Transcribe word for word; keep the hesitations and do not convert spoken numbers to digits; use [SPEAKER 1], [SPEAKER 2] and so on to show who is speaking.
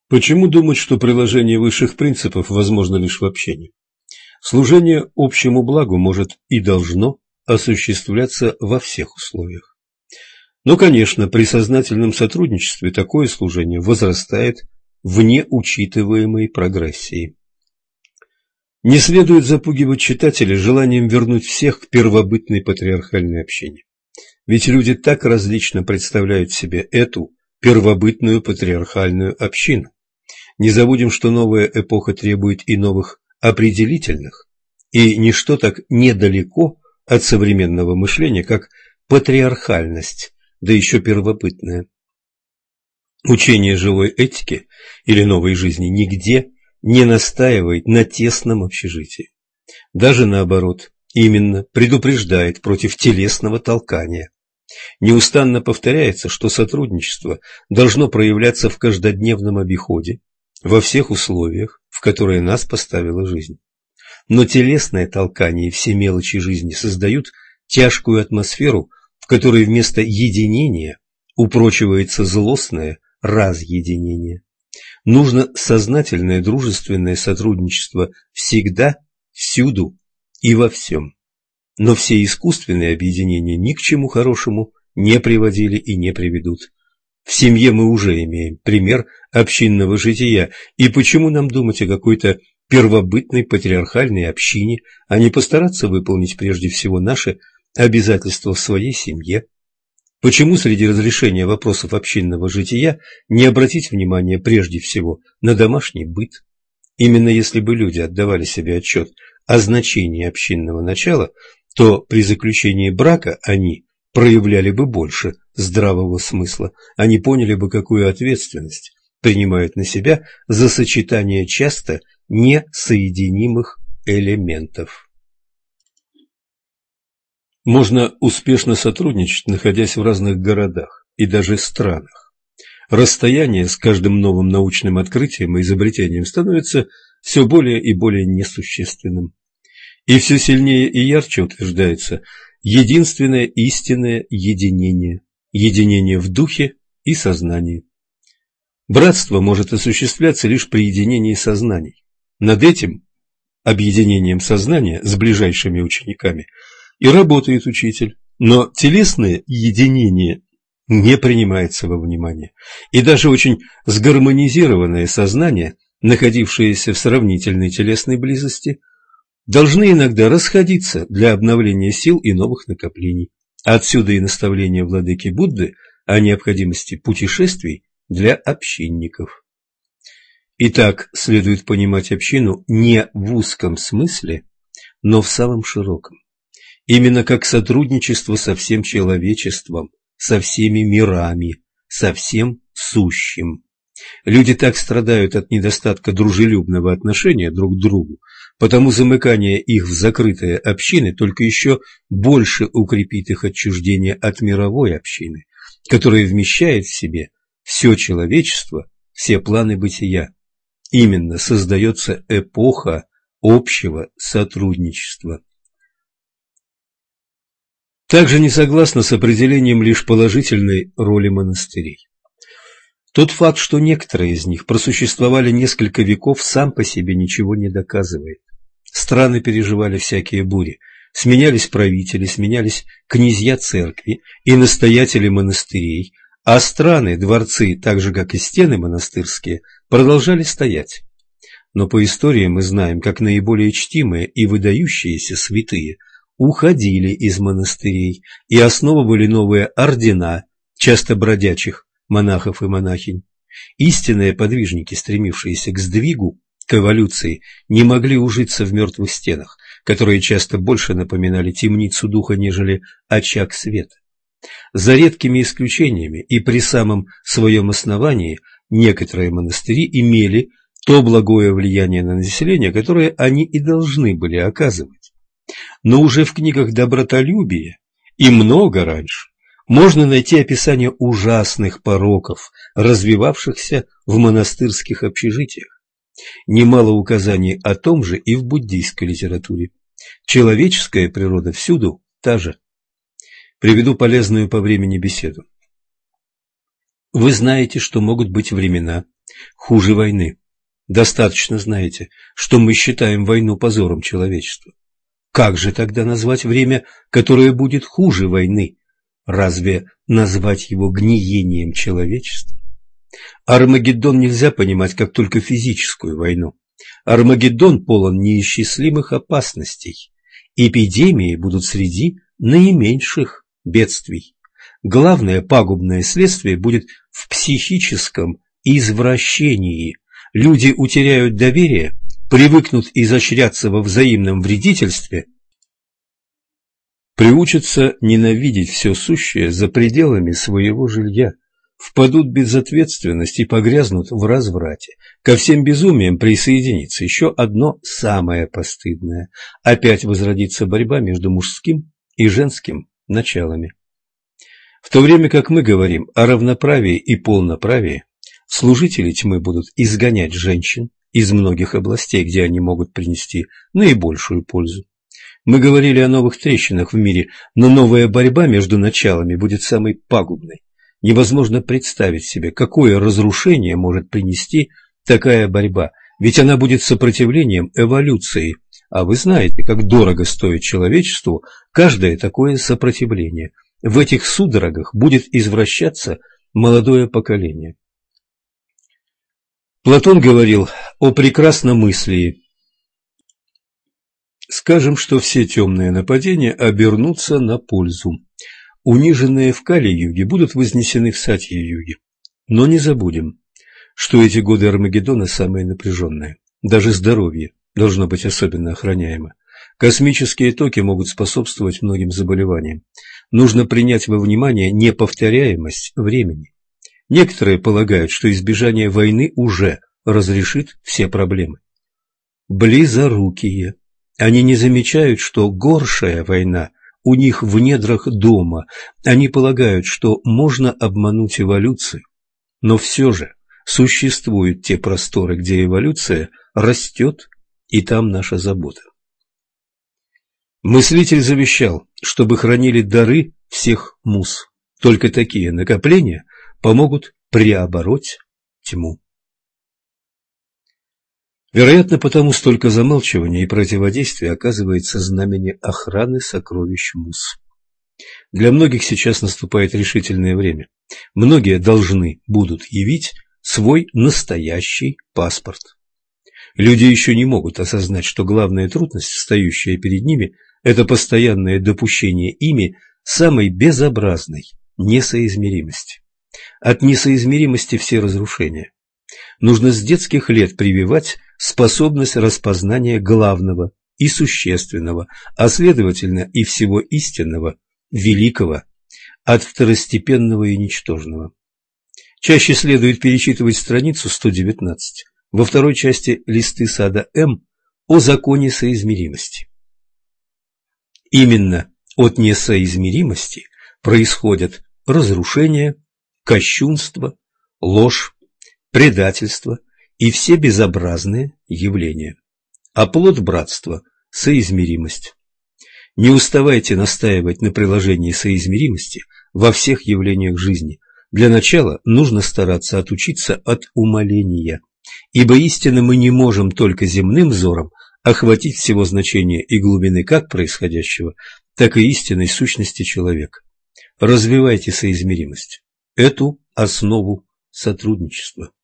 [SPEAKER 1] Почему думать, что приложение высших принципов возможно лишь в общении? Служение общему благу может и должно осуществляться во всех условиях. Но, конечно, при сознательном сотрудничестве такое служение возрастает в неучитываемой прогрессии. Не следует запугивать читателя желанием вернуть всех к первобытной патриархальной общине. Ведь люди так различно представляют себе эту первобытную патриархальную общину. Не забудем, что новая эпоха требует и новых определительных, и ничто так недалеко от современного мышления, как патриархальность, да еще первобытная. Учение живой этики или новой жизни нигде не настаивает на тесном общежитии. Даже наоборот, именно предупреждает против телесного толкания. Неустанно повторяется, что сотрудничество должно проявляться в каждодневном обиходе, во всех условиях, в которые нас поставила жизнь. Но телесное толкание и все мелочи жизни создают тяжкую атмосферу, в которой вместо единения упрочивается злостное разъединение. Нужно сознательное дружественное сотрудничество всегда, всюду и во всем. Но все искусственные объединения ни к чему хорошему не приводили и не приведут. В семье мы уже имеем пример общинного жития, и почему нам думать о какой-то первобытной патриархальной общине, а не постараться выполнить прежде всего наши обязательства в своей семье? Почему среди разрешения вопросов общинного жития не обратить внимание прежде всего на домашний быт? Именно если бы люди отдавали себе отчет о значении общинного начала, то при заключении брака они проявляли бы больше здравого смысла, они поняли бы, какую ответственность принимают на себя за сочетание часто несоединимых элементов. Можно успешно сотрудничать, находясь в разных городах и даже странах. Расстояние с каждым новым научным открытием и изобретением становится все более и более несущественным. И все сильнее и ярче утверждается единственное истинное единение, единение в духе и сознании. Братство может осуществляться лишь при единении сознаний. Над этим объединением сознания с ближайшими учениками и работает учитель, но телесное единение не принимается во внимание, и даже очень сгармонизированное сознание, находившееся в сравнительной телесной близости, должны иногда расходиться для обновления сил и новых накоплений. Отсюда и наставление владыки Будды о необходимости путешествий для общинников. Итак, следует понимать общину не в узком смысле, но в самом широком. Именно как сотрудничество со всем человечеством, со всеми мирами, со всем сущим. Люди так страдают от недостатка дружелюбного отношения друг к другу, потому замыкание их в закрытые общины только еще больше укрепит их отчуждение от мировой общины, которая вмещает в себе все человечество, все планы бытия. Именно создается эпоха общего сотрудничества. Также не согласна с определением лишь положительной роли монастырей. Тот факт, что некоторые из них просуществовали несколько веков, сам по себе ничего не доказывает. Страны переживали всякие бури, сменялись правители, сменялись князья церкви и настоятели монастырей, а страны, дворцы, так же как и стены монастырские, продолжали стоять. Но по истории мы знаем, как наиболее чтимые и выдающиеся святые уходили из монастырей и основывали новые ордена, часто бродячих монахов и монахинь. Истинные подвижники, стремившиеся к сдвигу, к эволюции, не могли ужиться в мертвых стенах, которые часто больше напоминали темницу духа, нежели очаг света. За редкими исключениями и при самом своем основании некоторые монастыри имели то благое влияние на население, которое они и должны были оказывать. Но уже в книгах добротолюбия и много раньше можно найти описание ужасных пороков, развивавшихся в монастырских общежитиях. Немало указаний о том же и в буддийской литературе. Человеческая природа всюду та же. Приведу полезную по времени беседу. Вы знаете, что могут быть времена, Хуже войны. Достаточно знаете, что мы считаем войну позором человечества. Как же тогда назвать время, которое будет хуже войны? Разве назвать его гниением человечества? Армагеддон нельзя понимать как только физическую войну. Армагеддон полон неисчислимых опасностей. Эпидемии будут среди наименьших бедствий. Главное пагубное следствие будет в психическом извращении. Люди утеряют доверие, привыкнут изощряться во взаимном вредительстве, приучатся ненавидеть все сущее за пределами своего жилья, впадут в безответственность и погрязнут в разврате. Ко всем безумиям присоединится еще одно самое постыдное. Опять возродится борьба между мужским и женским началами. В то время как мы говорим о равноправии и полноправии, служители тьмы будут изгонять женщин из многих областей, где они могут принести наибольшую пользу. Мы говорили о новых трещинах в мире, но новая борьба между началами будет самой пагубной. Невозможно представить себе, какое разрушение может принести такая борьба, ведь она будет сопротивлением эволюции, а вы знаете, как дорого стоит человечеству каждое такое сопротивление. В этих судорогах будет извращаться молодое поколение. Платон говорил о прекрасномыслии. Скажем, что все темные нападения обернутся на пользу. Униженные в Кали-юге будут вознесены в Сатья-юге. Но не забудем, что эти годы Армагеддона самые напряженные. Даже здоровье должно быть особенно охраняемо. Космические токи могут способствовать многим заболеваниям. Нужно принять во внимание неповторяемость времени. Некоторые полагают, что избежание войны уже разрешит все проблемы. Близорукие. Они не замечают, что горшая война у них в недрах дома. Они полагают, что можно обмануть эволюцию. Но все же существуют те просторы, где эволюция растет, и там наша забота. Мыслитель завещал, чтобы хранили дары всех муз. Только такие накопления помогут преобороть тьму. Вероятно, потому столько замалчивания и противодействия оказывается знамение охраны сокровищ муз. Для многих сейчас наступает решительное время. Многие должны будут явить свой настоящий паспорт. Люди еще не могут осознать, что главная трудность, встающая перед ними, это постоянное допущение ими самой безобразной несоизмеримости. От несоизмеримости все разрушения. Нужно с детских лет прививать способность распознания главного и существенного, а следовательно и всего истинного, великого, от второстепенного и ничтожного. Чаще следует перечитывать страницу сто девятнадцать, во второй части «Листы сада М» о законе соизмеримости. Именно от несоизмеримости происходят разрушение, кощунство, ложь, предательство и все безобразные явления. А плод братства – соизмеримость. Не уставайте настаивать на приложении соизмеримости во всех явлениях жизни. Для начала нужно стараться отучиться от умаления, ибо истинно мы не можем только земным взором охватить всего значения и глубины как происходящего, так и истинной сущности человека. Развивайте соизмеримость, эту основу сотрудничества.